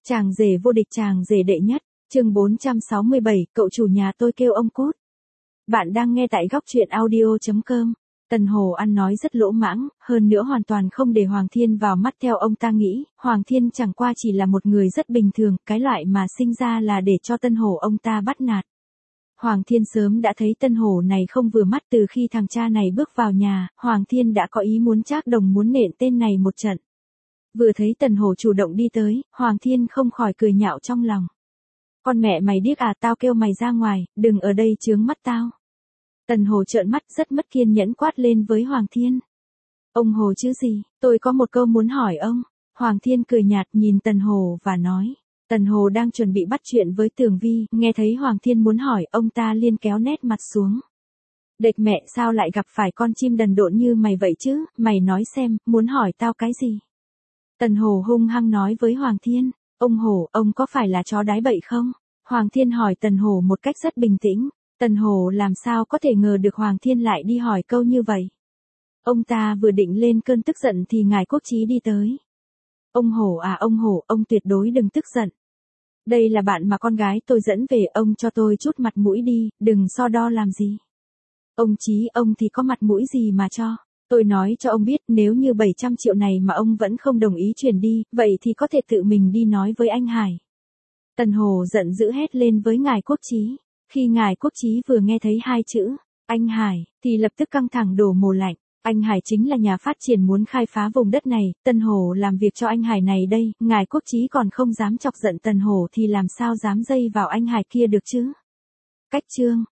Chàng rể vô địch, chàng rể đệ nhất, chương 467, cậu chủ nhà tôi kêu ông cút. Bạn đang nghe tại góc truyện audio.com. Tần Hồ ăn nói rất lỗ mãng, hơn nữa hoàn toàn không để Hoàng Thiên vào mắt. Theo ông ta nghĩ, Hoàng Thiên chẳng qua chỉ là một người rất bình thường, cái loại mà sinh ra là để cho Tân Hồ ông ta bắt nạt. Hoàng Thiên sớm đã thấy Tân Hồ này không vừa mắt. Từ khi thằng cha này bước vào nhà, Hoàng Thiên đã có ý muốn trác đồng, muốn nện tên này một trận. Vừa thấy Tần Hồ chủ động đi tới, Hoàng Thiên không khỏi cười nhạo trong lòng. Con mẹ mày điếc à, tao kêu mày ra ngoài, đừng ở đây chướng mắt tao. Tần Hồ trợn mắt rất mất kiên nhẫn quát lên với Hoàng Thiên. Ông Hồ chứ gì, tôi có một câu muốn hỏi ông. Hoàng Thiên cười nhạt nhìn Tần Hồ và nói. Tần Hồ đang chuẩn bị bắt chuyện với Tường Vi, nghe thấy Hoàng Thiên muốn hỏi, ông ta liên kéo nét mặt xuống. Địch mẹ, sao lại gặp phải con chim đần độn như mày vậy chứ, mày nói xem, muốn hỏi tao cái gì? Tần Hồ hung hăng nói với Hoàng Thiên. Ông Hồ, ông có phải là chó đái bậy không? Hoàng Thiên hỏi Tần Hồ một cách rất bình tĩnh. Tần Hồ làm sao có thể ngờ được Hoàng Thiên lại đi hỏi câu như vậy. Ông ta vừa định lên cơn tức giận thì ngài Quốc Chí đi tới. Ông Hồ à, ông Hồ, ông tuyệt đối đừng tức giận. Đây là bạn mà con gái tôi dẫn về, ông cho tôi chút mặt mũi đi, đừng so đo làm gì. Ông Chí, ông thì có mặt mũi gì mà cho. Tôi nói cho ông biết, nếu như 700 triệu này mà ông vẫn không đồng ý chuyển đi, vậy thì có thể tự mình đi nói với anh Hải. Tần Hồ giận dữ hét lên với ngài Quốc Chí. Khi ngài Quốc Chí vừa nghe thấy hai chữ, anh Hải, thì lập tức căng thẳng đổ mồ lạnh. Anh Hải chính là nhà phát triển muốn khai phá vùng đất này, Tần Hồ làm việc cho anh Hải này đây, ngài Quốc Chí còn không dám chọc giận Tần Hồ thì làm sao dám dây vào anh Hải kia được chứ. Cách chương